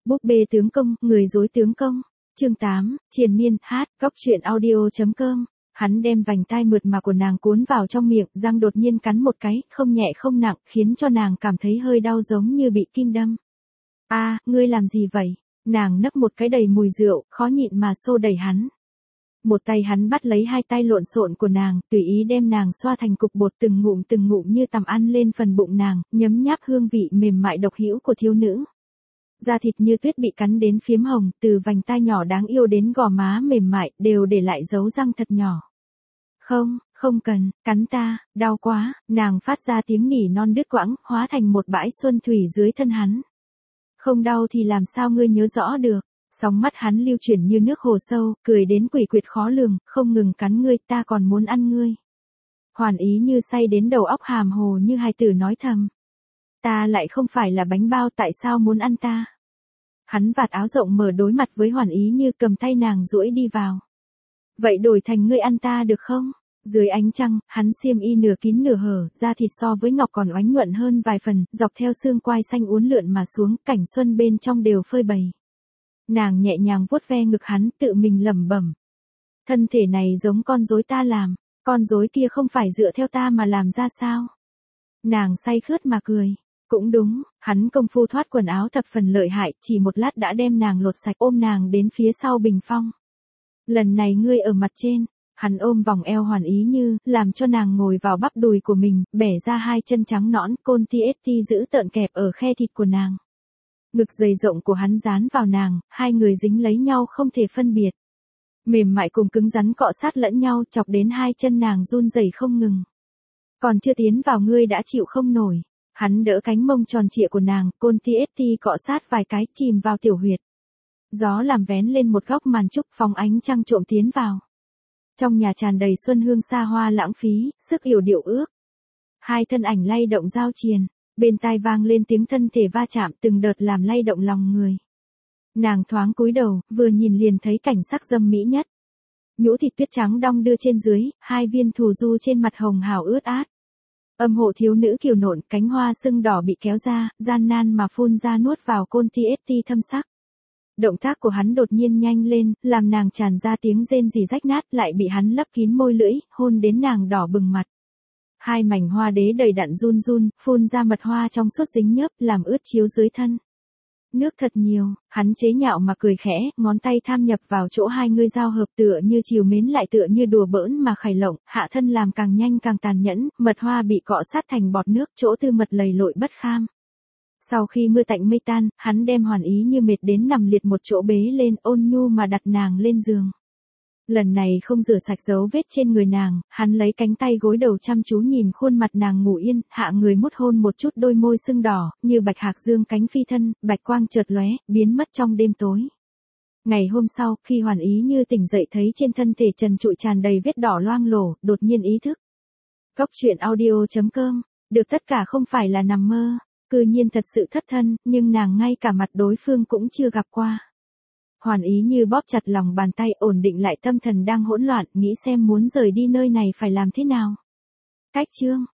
Búp bê tướng công, người dối tướng công. Chương 8, triền miên, hát, góc truyện audio.com. Hắn đem vành tai mượt mà của nàng cuốn vào trong miệng, răng đột nhiên cắn một cái, không nhẹ không nặng, khiến cho nàng cảm thấy hơi đau giống như bị kim đâm. A, ngươi làm gì vậy? Nàng nấc một cái đầy mùi rượu, khó nhịn mà xô đẩy hắn. Một tay hắn bắt lấy hai tay lộn xộn của nàng, tùy ý đem nàng xoa thành cục bột từng ngụm như tằm ăn lên phần bụng nàng, nhấm nháp hương vị mềm mại độc hữu của thiếu nữ. Da thịt như tuyết bị cắn đến phiếm hồng, từ vành tai nhỏ đáng yêu đến gò má mềm mại, đều để lại dấu răng thật nhỏ. Không cần, cắn ta, đau quá, nàng phát ra tiếng nỉ non đứt quãng, hóa thành một bãi xuân thủy dưới thân hắn. Không đau thì làm sao ngươi nhớ rõ được, sóng mắt hắn lưu chuyển như nước hồ sâu, cười đến quỷ quyệt khó lường, không ngừng cắn ngươi, ta còn muốn ăn ngươi. Hoàn Ý như say đến đầu óc hàm hồ như hài tử nói thầm. Ta lại không phải là bánh bao, tại sao muốn ăn ta? Hắn vạt áo rộng mở đối mặt với Hoàn Ý như, cầm tay nàng duỗi đi vào. Vậy đổi thành ngươi ăn ta được không? Dưới ánh trăng, hắn xiêm y nửa kín nửa hở, da thịt so với ngọc còn oánh nhuận hơn vài phần, dọc theo xương quai xanh uốn lượn mà xuống, cảnh xuân bên trong đều phơi bày. Nàng nhẹ nhàng vuốt ve ngực hắn, tự mình lẩm bẩm. Thân thể này giống con rối ta làm, con rối kia không phải dựa theo ta mà làm ra sao? Nàng say khướt mà cười. Cũng đúng, hắn công phu thoát quần áo thập phần lợi hại, chỉ một lát đã đem nàng lột sạch, ôm nàng đến phía sau bình phong. Lần này ngươi ở mặt trên, hắn ôm vòng eo Hoàn Ý như, làm cho nàng ngồi vào bắp đùi của mình, bẻ ra hai chân trắng nõn, côn ti giữ tợn kẹp ở khe thịt của nàng. Ngực dày rộng của hắn dán vào nàng, hai người dính lấy nhau không thể phân biệt. Mềm mại cùng cứng rắn cọ sát lẫn nhau, chọc đến hai chân nàng run rẩy không ngừng. Còn chưa tiến vào ngươi đã chịu không nổi. Hắn đỡ cánh mông tròn trịa của nàng, côn ti cọ sát vài cái, chìm vào tiểu huyệt. Gió làm vén lên một góc màn trúc, phóng ánh trăng trộm tiến vào. Trong nhà tràn đầy xuân hương xa hoa lãng phí, sức yểu điệu ước. Hai thân ảnh lay động giao triền, bên tai vang lên tiếng thân thể va chạm từng đợt làm lay động lòng người. Nàng thoáng cúi đầu, vừa nhìn liền thấy cảnh sắc dâm mỹ nhất. Nhũ thịt tuyết trắng đong đưa trên dưới, hai viên thù du trên mặt hồng hào ướt át. Âm hộ thiếu nữ kiều nộn, cánh hoa sưng đỏ bị kéo ra, gian nan mà phun ra nuốt vào côn ti thâm sắc. Động tác của hắn đột nhiên nhanh lên, làm nàng tràn ra tiếng rên rỉ rách nát, lại bị hắn lấp kín môi lưỡi, hôn đến nàng đỏ bừng mặt. Hai mảnh hoa đế đầy đặn run, phun ra mật hoa trong suốt dính nhớp, làm ướt chiếu dưới thân. Nước thật nhiều, hắn chế nhạo mà cười khẽ, ngón tay tham nhập vào chỗ hai người giao hợp, tựa như trìu mến lại tựa như đùa bỡn mà khải lộng, hạ thân làm càng nhanh càng tàn nhẫn, mật hoa bị cọ sát thành bọt nước, chỗ tư mật lầy lội bất kham. Sau khi mưa tạnh mây tan, hắn đem Hoàn Ý như mệt đến nằm liệt một chỗ bế lên, ôn nhu mà đặt nàng lên giường. Lần này không rửa sạch dấu vết trên người nàng, hắn lấy cánh tay gối đầu chăm chú nhìn khuôn mặt nàng ngủ yên, hạ người mút hôn một chút đôi môi sưng đỏ, như bạch hạc dương cánh phi thân, bạch quang chợt lóe, biến mất trong đêm tối. Ngày hôm sau, khi Hoàn Ý như tỉnh dậy thấy trên thân thể trần trụi tràn đầy vết đỏ loang lổ, đột nhiên ý thức. Góc truyện audio.com, được tất cả không phải là nằm mơ, cư nhiên thật sự thất thân, nhưng nàng ngay cả mặt đối phương cũng chưa gặp qua. Hoàn Ý như bóp chặt lòng bàn tay, ổn định lại tâm thần đang hỗn loạn, nghĩ xem muốn rời đi nơi này phải làm thế nào. Cách chương